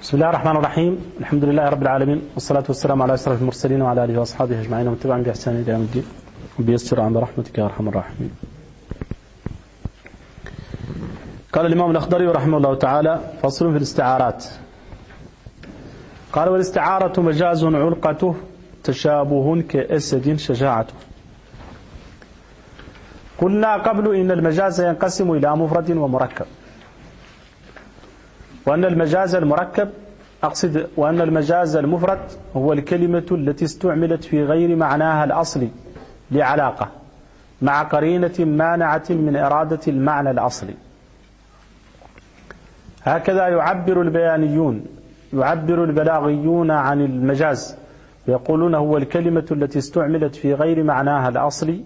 بسم الله الرحمن الرحيم. الحمد لله رب العالمين، والصلاة والسلام على أشرف المرسلين وعلى آله وأصحابه أجمعين ومن تبعهم بإحسان إلى يوم الدين وبيسر عن برحمتك يا أرحم الراحمين. قال الإمام الأخضري رحمه الله تعالى: فصل في الاستعارات. قال: والاستعارة مجاز علقته تشابه كأسد شجاعته. قلنا قبل إن المجاز ينقسم إلى مفرد ومركب، وأن المجاز المركب وأن المجاز المفرد هو الكلمة التي استعملت في غير معناها الأصلي لعلاقة مع قرينة مانعة من إرادة المعنى الأصلي. هكذا يعبر البلاغيون عن المجاز، ويقولون هو الكلمة التي استعملت في غير معناها الأصلي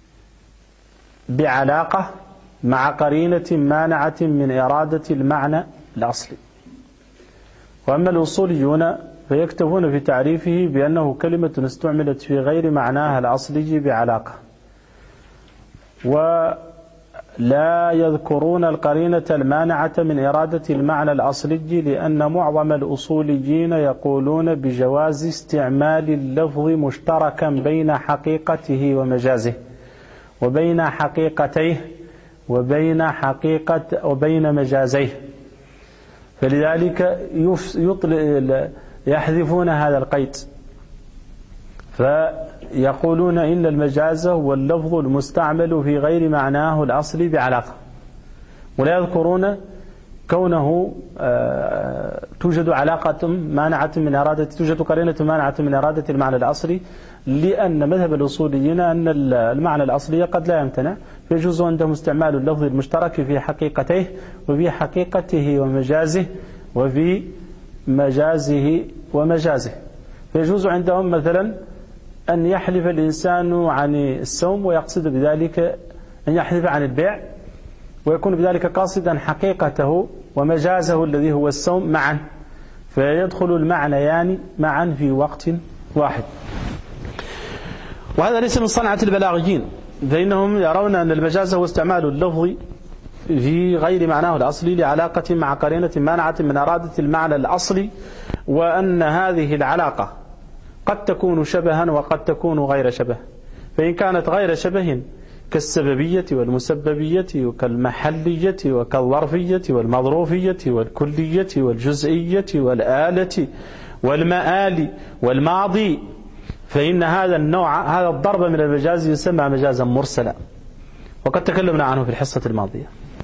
بعلاقة مع قرينة مانعة من إرادة المعنى الأصلي. وأما الأصوليون فيكتفون في تعريفه بأنه كلمة استعملت في غير معناها الأصلي بعلاقة، ولا يذكرون القرينة المانعة من إرادة المعنى الأصلي، لأن معظم الأصوليين يقولون بجواز استعمال اللفظ مشتركا بين حقيقته ومجازه، وبين حقيقتيه وبين مجازيه، فلذلك يحذفون هذا القيد، فيقولون إن المجاز هو اللفظ المستعمل في غير معناه الأصلي بعلاقة، ولا يذكرون كونه توجد علاقة مانعة من إرادة، توجد قرينة مانعة من إرادة المعنى الأصلي، لأن مذهب الأصوليين أن المعنى الأصلي قد لا يمتنع، فيجوز عندهم استعمال اللفظ المشترك في حقيقته وفي حقيقته ومجازه وفي مجازه ومجازه. فيجوز عندهم مثلا أن يحلف الإنسان عن الصوم ويقصد بذلك أن يحلف عن البيع، ويكون بذلك قاصدا حقيقته ومجازه الذي هو الصوم معا، فيدخل المعنيان معا في وقت واحد. وهذا ليس من صنعة البلاغيين، فإنهم يرون أن المجاز هو استعمال اللفظ في غير معناه الأصلي لعلاقة مع قرينة مانعة من إرادة المعنى الأصلي، وأن هذه العلاقة قد تكون شبها وقد تكون غير شبه، فإن كانت غير شبه كالسببية والمسببية وكالمحلية وكالظرفية والمظروفية والكلية والجزئية والآلة والمآل والماضي، فإن هذا النوع، هذا الضرب من المجاز يسمى مجازا مرسلا، وقد تكلمنا عنه في الحصة الماضية.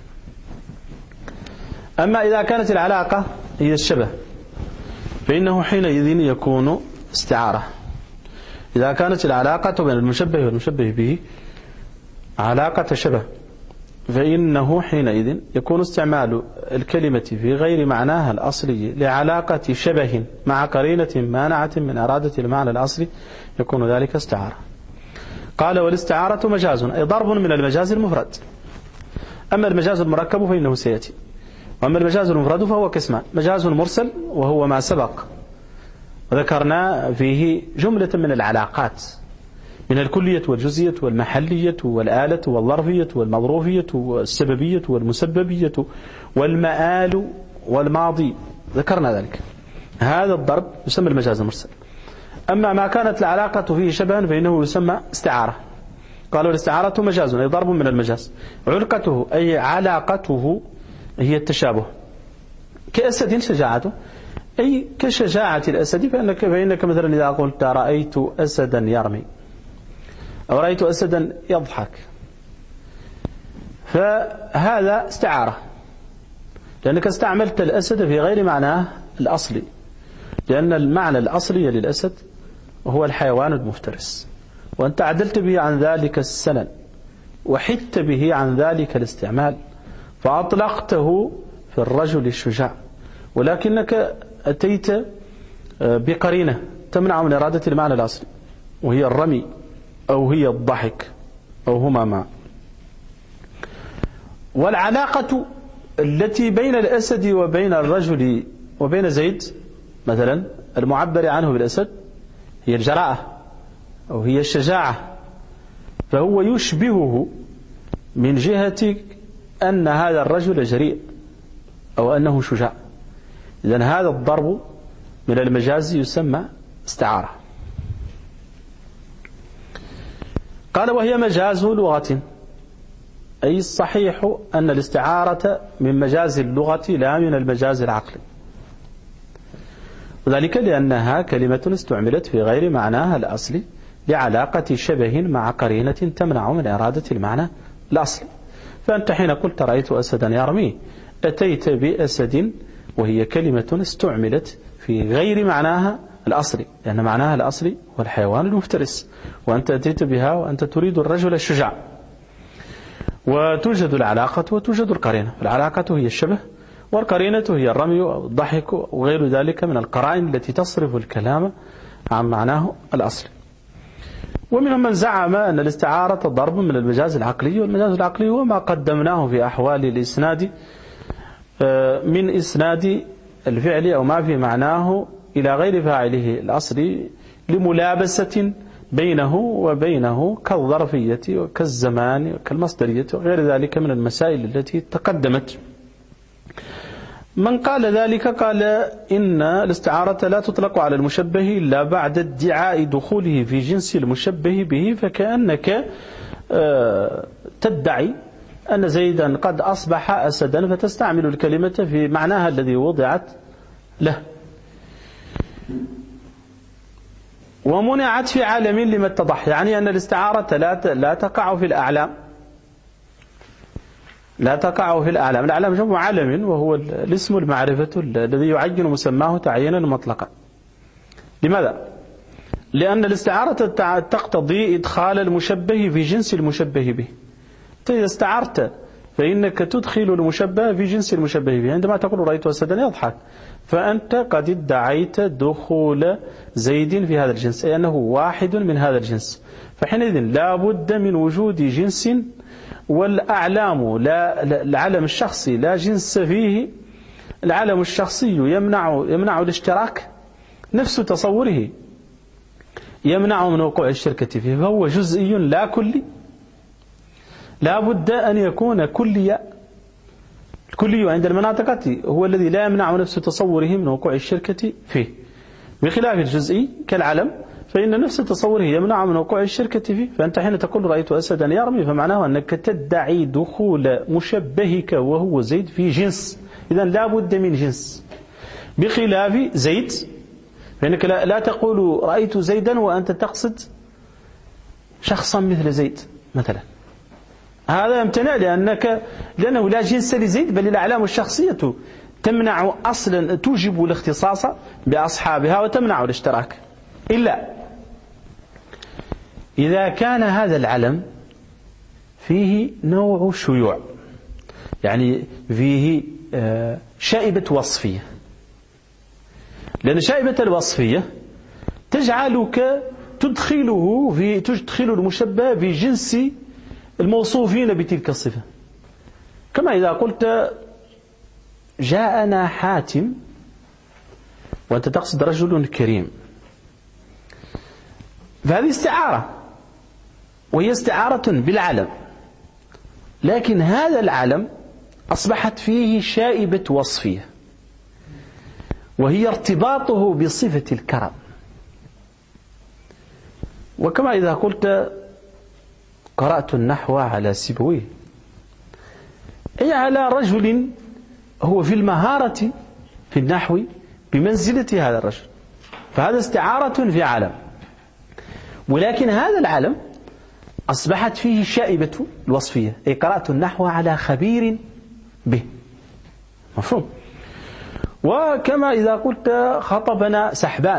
أما إذا كانت العلاقة هي الشبه فإنه حينئذ يكون استعارة. إذا كانت العلاقة بين المشبه والمشبه به علاقة شبه فإنه حينئذ يكون استعمال الكلمة في غير معناها الأصلي لعلاقة شبه مع قرينة مانعة من إرادة المعنى الأصلي، يكون ذلك استعارة. قال: والاستعارة مجاز أي ضرب من المجاز المفرد. أما المجاز المركب فإنه سيأتي. وأما المجاز المفرد فهو قسمان: مجاز مرسل وهو ما سبق وذكرنا فيه جملة من العلاقات من الكلية والجزئية والمحلية والآلة والظرفية والمظروفية والسببية والمسببية والمآل والماضي، ذكرنا ذلك. هذا الضرب يسمى المجاز المرسل. أما ما كانت العلاقة فيه شبها فإنه يسمى استعارة. قالوا: الاستعارة مجاز أي ضرب من المجاز، علقته أي علاقته هي التشابه، كأسد شجاعته أي كشجاعة الأسد، فإنك مثلا إذا قلت رأيت أسدا يرمي أو رأيت أسدا يضحك، فهذا استعارة، لأنك استعملت الأسد في غير معناه الأصلي، لأن المعنى الأصلي للأسد هو الحيوان المفترس، وأنت عدلت به عن ذلك السنن وحدت به عن ذلك الاستعمال فأطلقته في الرجل الشجاع، ولكنك أتيت بقرينة تمنع من إرادة المعنى الأصلي، وهي الرمي أو هي الضحك أو هما معا. والعلاقة التي بين الأسد وبين الرجل وبين زيد مثلا المعبر عنه بالأسد هي الجراءة أو هي الشجاعة، فهو يشبهه من جهة أن هذا الرجل جريء أو أنه شجاع، إذن هذا الضرب من المجاز يسمى استعارة. قال وهي مجاز لغة، أي الصحيح أن الاستعارة من مجاز اللغة لا من المجاز العقلي، وذلك لأنها كلمة استعملت في غير معناها الأصلي لعلاقة شبه مع قرينة تمنع من إرادة المعنى الأصلي. فأنت حين قلت رأيت أسدا يرمي أتيت بأسد وهي كلمة استعملت في غير معناها الأصلي، لأن معناها الأصلي هو الحيوان المفترس، وأنت أتيت بها وأنت تريد الرجل الشجاع. وتوجد العلاقة وتوجد القرينة، العلاقة هي الشبه والقرينة هي الرمي أو الضحك وغير ذلك من القرائن التي تصرف الكلام عن معناه الأصلي. ومنهم من زعم أن الاستعارة ضرب من المجاز العقلي، والمجاز العقلي هو ما قدمناه في أحوال الإسناد من إسناد الفعل أو ما في معناه إلى غير فاعله الأصلي لملابسة بينه وبينه كالظرفية وكالزمان وكالمصدرية وغير ذلك من المسائل التي تقدمت. من قال ذلك قال إن الاستعارة لا تطلق على المشبه إلا بعد ادعاء دخوله في جنس المشبه به، فكأنك تدعي أن زيدا قد أصبح أسدا فتستعمل الكلمة في معناها الذي وضعت له. ومنعت في عالم لما اتضح، يعني أن الاستعارة لا تقع في الأعلام، لا تقع في الأعلام. الأعلام جمع علم وهو الاسم المعرفة الذي يعين مسماه تعيينا مطلقا. لماذا؟ لأن الاستعارة تقتضي إدخال المشبه في جنس المشبه به. إذا استعرت فإنك تدخل المشبه في جنس المشبه به. عندما تقول رأيت أسدا يضحك فأنت قد ادعيت دخول زيد في هذا الجنس، أي أنه واحد من هذا الجنس. فحينئذ لا بد من وجود جنس، والأعلام لا العلم الشخصي لا جنس فيه. العلم الشخصي يمنع الاشتراك، نفس تصوره يمنع من وقوع الشركة فيه، فهو جزئي لا كلي. لا بد أن يكون كليا. الكلي عند المناطق هو الذي لا يمنع نفس تصوره من وقوع الشركة فيه، بخلاف الجزئي كالعلم فإن نفس تصوره يمنع من وقوع الشركة فيه. فأنت حين تقول رأيت أسدا يرمي فمعناه أنك تدعي دخول مشبهك وهو زيد في جنس، إذن لا بد من جنس، بخلاف زيد فإنك لا تقول رأيت زيدا وأنت تقصد شخصا مثل زيد مثلا، هذا يمتنع لأنه لا جنس لزيد، بل الأعلام الشخصية تمنع أصلا، توجب الاختصاص بأصحابها وتمنع الاشتراك، إلا إذا كان هذا العلم فيه نوع شيوع، يعني فيه شائبة وصفية، لأن شائبة الوصفية تجعلك تدخل المشبه في جنس الموصوفين بتلك الصفة. كما إذا قلت جاءنا حاتم وأنت تقصد رجل كريم، فهذه استعارة، وهي استعارة بالعلم، لكن هذا العلم أصبحت فيه شائبة وصفية، وهي ارتباطه بصفة الكرم. وكما إذا قلت قرأت النحو على سيبويه، أي على رجل هو في المهارة في النحو بمنزلة هذا الرجل، فهذا استعارة في عالم، ولكن هذا العالم أصبحت فيه شائبة الوصفية، أي قرأت النحو على خبير به، مفهوم؟ وكما إذا قلت خطبنا سحبان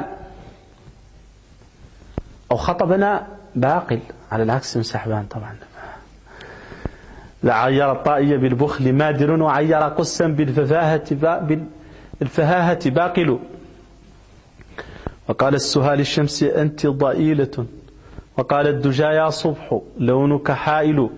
أو خطبنا باقل، على العكس من سحبان طبعا. عير الطائي بالبخل مادر، وعير قسا بالفهاهة باقل. وقال السهى للشمس أنت ضئيلة، وقال الدجى يا صبح لونك حائل.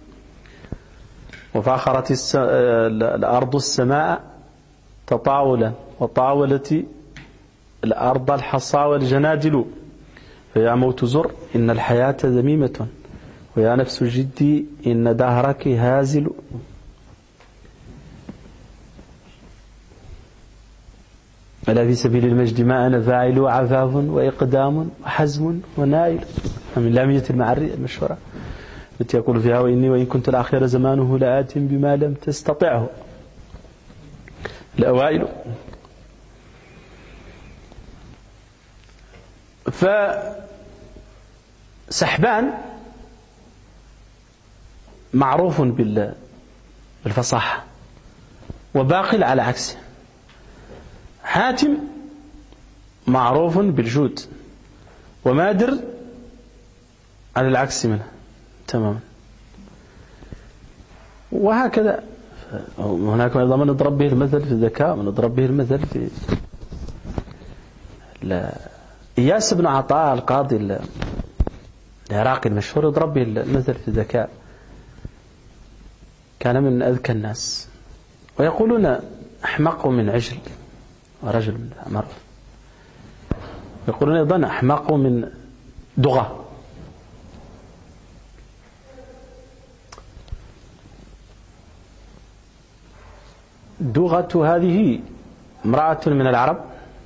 وفاخرت الأرض السماء تطاولا، وطاولت الأرض الحصى والجنادل. فيا موت زر إن الحياة ذميمة، ويا نفس جدي إن دهرك هازل. ألا في سبيل المجد ما أنا فاعل عفاف وإقدام وحزم ونائل، من لامية المعري المشهورة التي يقول فيها وإني وإن كنت الآخر زمانه لآت بما لم تستطعه الأوائل. فسحبان معروف بالفصاحة وباقل على عكسه. حاتم معروف بالجود ومادر على العكس منه تماما. وهكذا هناك أيضا من نضرب به المثل في الذكاء، من نضرب به المثل في إياس بن عطاء القاضي العراقي المشهور يضرب به المثل في الذكاء، كان من أذكى الناس، ويقولون أحمق من عجل، ورجل من معروف، يقولون أيضا أحمق من دغة. دغة هذه امرأة من العرب،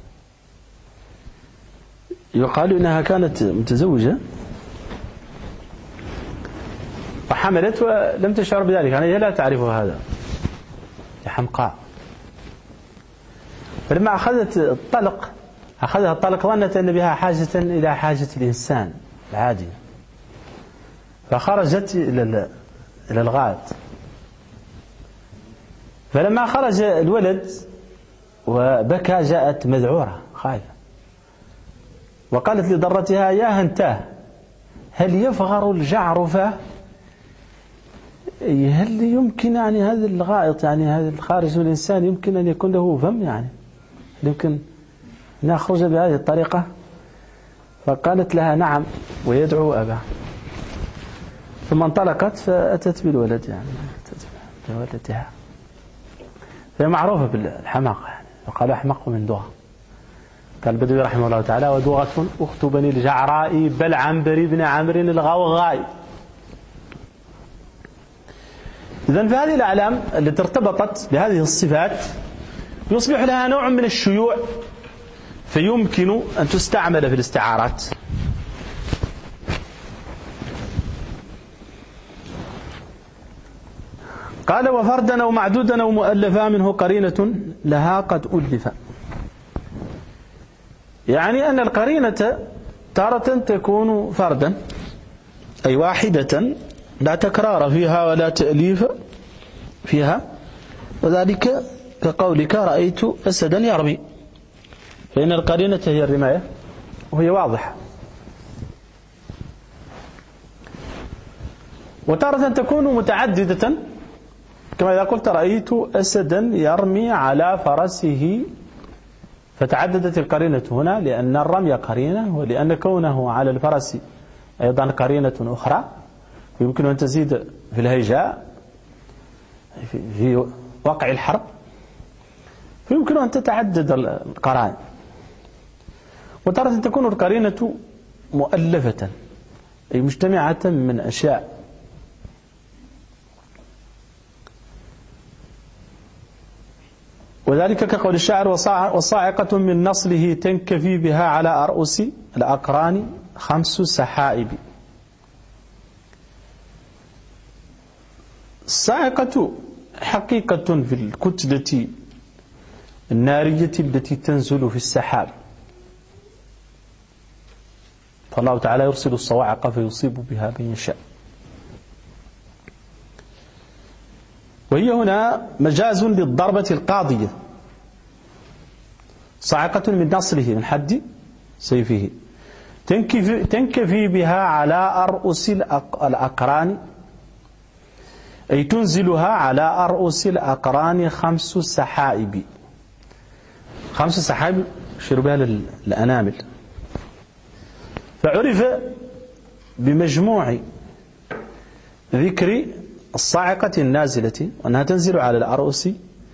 يقال إنها كانت متزوجة وحملت ولم تشعر بذلك، يعني هي لا تعرف هذا، حمقاء. فلما أخذت الطلق أخذها الطلق ظنت أن بها حاجة إلى حاجة الإنسان العادي، فخرجت إلى الغائط. فلما خرج الولد وبكى جاءت مذعورة خايفة، وقالت لضرتها يا هنتاه هل يفغر الجعرفة، هل يمكن يعني هذا الغائط، يعني هذا الخارج من الإنسان يمكن أن يكون له فم، يعني يمكن أن يخرج بهذه الطريقة؟ فقالت لها نعم ويدعو أباه. ثم انطلقت فأتت بالولد، يعني أتت بولدها. هي معروفة بالحماقة، يعني وقال أحمق من دغة. قال البدوي رحمه الله تعالى ودغة أخت بني الجعراء بل عنبري بن عمرو الغوغاء. إذن فهذه الأعلام التي ارتبطت بهذه الصفات يصبح لها نوع من الشيوع، فيمكن أن تستعمل في الاستعارات. قال وفردا أو معدودا أو مؤلفا منه قرينة لها قد ألف، يعني أن القرينة تارة تكون فردا أي واحدة لا تكرار فيها ولا تأليف فيها، وذلك كقولك رأيت أسدا يرمي، فإن القرينة هي الرماية وهي واضحة. وتارة تكون متعددة كما إذا قلت رأيت أسدا يرمي على فرسه، فتعددت القرينة هنا لأن الرمي قرينة، ولأن كونه على الفرس أيضا قرينة أخرى يمكن أن تزيد في الهيجاء في وقع الحرب، فيمكن أن تتعدد القرائن. وتارة تكون القرينة مؤلفة أي مجتمعة من أشياء، وذلك كقول الشاعر وصاعقة من نصله تنكفي بها على أرؤس الأقران 5 سحائب. الصاعقة حقيقة في الكتلة النارية التي تنزل في السحاب، فالله تعالى يرسل الصواعق فيصيب بها من يشاء. وهي هنا مجاز للضربة القاضية، صاعقة من نصله من حد سيفه تنكفي بها على أرؤس الأقران، أي تنزلها على أرؤس الأقران 5 سحائب. 5 سحائب يشير بها للأنامل، فعرف بمجموع ذكر الصاعقة النازلة وأنها تنزل على الأرؤس،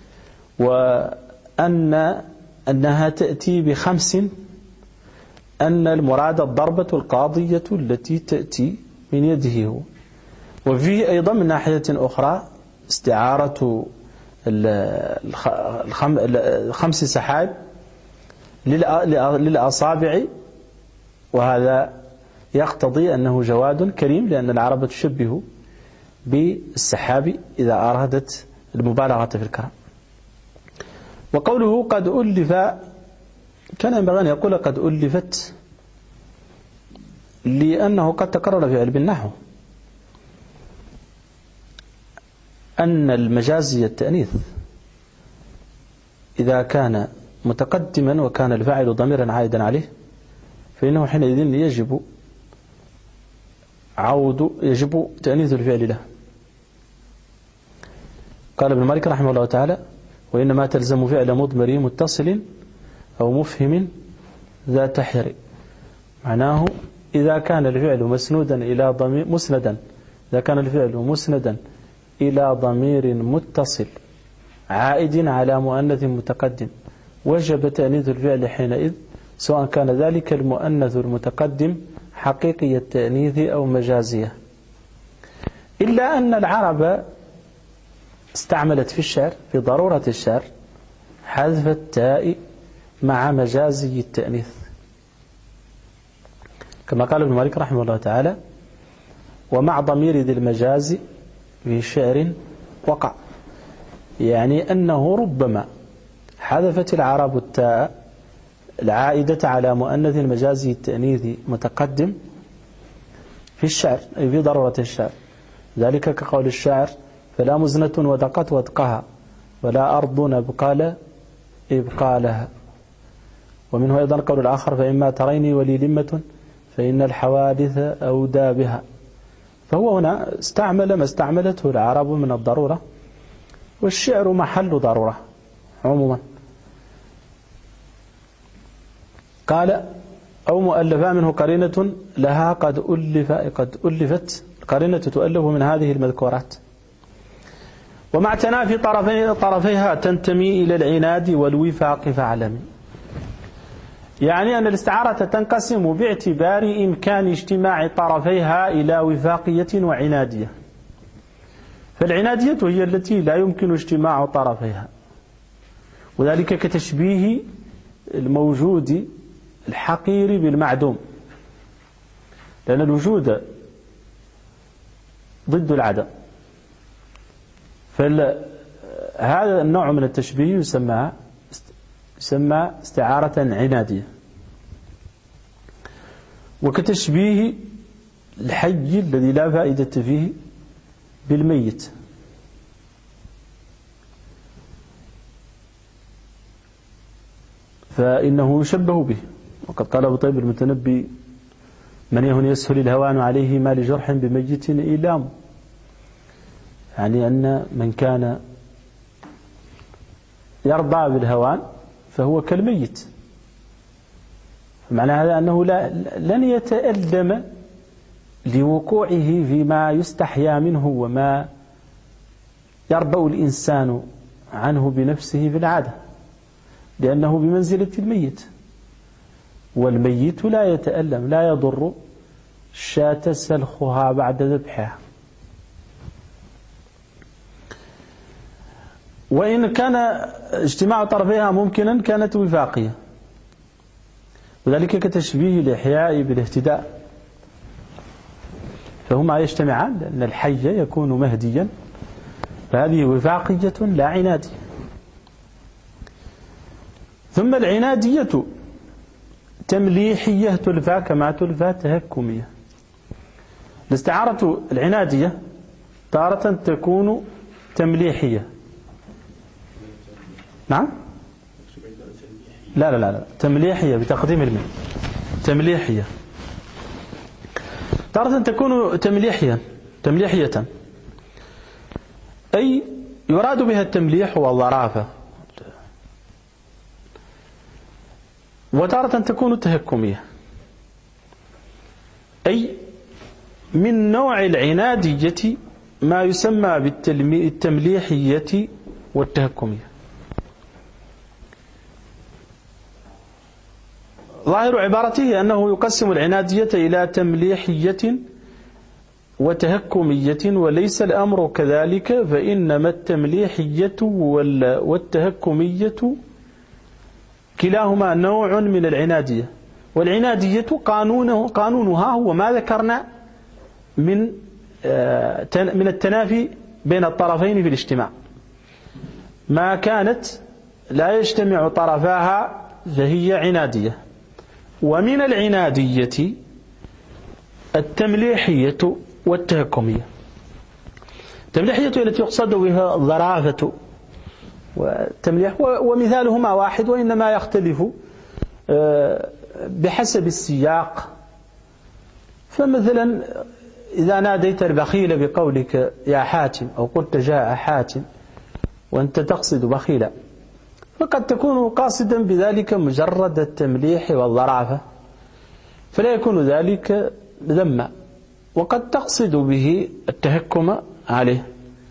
وأنها تأتي ب5، أن المراد الضربة القاضية التي تأتي من يده هو. وفيه أيضا من ناحية أخرى استعارة 5 سحائب للأصابع، وهذا يقتضي أنه جواد كريم، لأن العرب تشبه بالسحاب إذا أرادت المبالغة في الكرم. وقوله قد ألف، كان ينبغي أن يقول قد ألفت، لأنه قد تقرر في علم النحو أن المجازي التأنيث إذا كان متقدما وكان الفاعل ضميرا عائدا عليه فإنه حينئذ يجب تأنيث الفعل له. قال ابن مالك رحمه الله تعالى: وإنما تلزم فعل مضمر متصل أو مفهم ذا تحر. معناه إذا كان الفعل مسنودا إلى ضمير إذا كان الفعل مسندا إلى ضمير متصل عائد على مؤنث متقدم وجب تأنيث الفعل حينئذ، سواء كان ذلك المؤنث المتقدم حقيقي التأنيث أو مجازية. إلا أن العرب استعملت في الشعر، في ضرورة الشعر، حذف التاء مع مجازي التأنيث، كما قال ابن مالك رحمه الله تعالى: ومع ضمير ذي المجاز في شعر وقع. يعني أنه ربما حذفت العرب التاء العائدة على مؤنث المجازي التأنيث متقدم في الشعر، أي في ضرورة الشعر، ذلك كقول الشاعر: فلا مزنة ودقت ودقها ولا أرض نبقال إبقالها. ومنه أيضا قول الآخر: فإما تريني ولي لمة فإن الحوادث أودى بها. فهو هنا استعمل ما استعملته العرب من الضرورة، والشعر محل ضرورة عموما. قال: أو مؤلفا منه قرينة لها قد ألفت، قرينة تؤلف من هذه المذكورات. ومع تنافي طرفيها تنتمي إلى العناد والوفاق فاعلم. يعني أن الاستعارة تنقسم باعتبار إمكان اجتماع طرفيها إلى وفاقية وعنادية. فالعنادية هي التي لا يمكن اجتماع طرفيها، وذلك كتشبيه الموجود الحقير بالمعدوم، لأن الوجود ضد العدم. فهذا النوع من التشبيه يسمى استعارة عنادية. وكتشبيه الحي الذي لا فائدة فيه بالميت. فإنه يشبه به. وقد قال أبو طيب المتنبي: من يهن يسهل الهوان عليه ما لجرح بميت إيلام. يعني أن من كان يرضى بالهوان فهو كالميت. معنى هذا أنه لن يتألم لوقوعه فيما يستحيا منه وما يربأ الإنسان عنه بنفسه في العادة، لأنه بمنزلة الميت، والميت لا يتألم، لا يضر الشاة سلخها بعد ذبحها. وإن كان اجتماع طرفيها ممكنا كانت وفاقية، وذلك كتشبيه الإحياء بالاهتداء، فهما يجتمعان لأن الحي يكون مهديا، فهذه وفاقية لا عنادية. ثم العنادية تمليحية تلفى كما تلفى تهكمية. الاستعارة العنادية تارة تكون تمليحية. نعم؟ لا تمليحية بتقديم الميم. تمليحية تارة تكون تمليحية، أي يراد بها التمليح والظرافة. وتارة تكون تهكمية، أي من نوع العنادية ما يسمى بالتمليحية والتهكمية. ظاهر عبارته أنه يقسم العنادية إلى تمليحية وتهكمية، وليس الأمر كذلك، فإنما التمليحية والتهكمية كلاهما نوع من العنادية، والعنادية قانونها هو ما ذكرنا من التنافي بين الطرفين في الاجتماع. ما كانت لا يجتمع طرفاها فهي عنادية. ومن العنادية التمليحية والتهكمية. التمليحية التي يقصد بها الظرافة والتمليح، ومثالهما واحد وإنما يختلف بحسب السياق. فمثلا إذا ناديت البخيل بقولك يا حاتم، أو قلت جاء حاتم وأنت تقصد بخيلا، فقد تكون قاصدا بذلك مجرد التمليح والظرافة، فلا يكون ذلك ذما، وقد تقصد به التهكم عليه.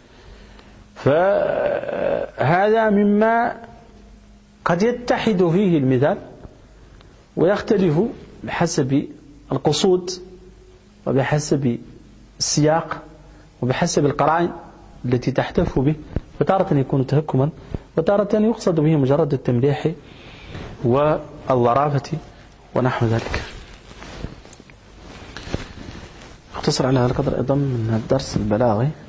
فهذا مما قد يتحد فيه المثال ويختلف بحسب القصود وبحسب السياق وبحسب القرائن التي تحتف به، فتارة يكون تهكما وتارة يقصد به مجرد التمليح والظرافة ونحو ذلك. اختصر على هذا القدر أيضا من الدرس البلاغي.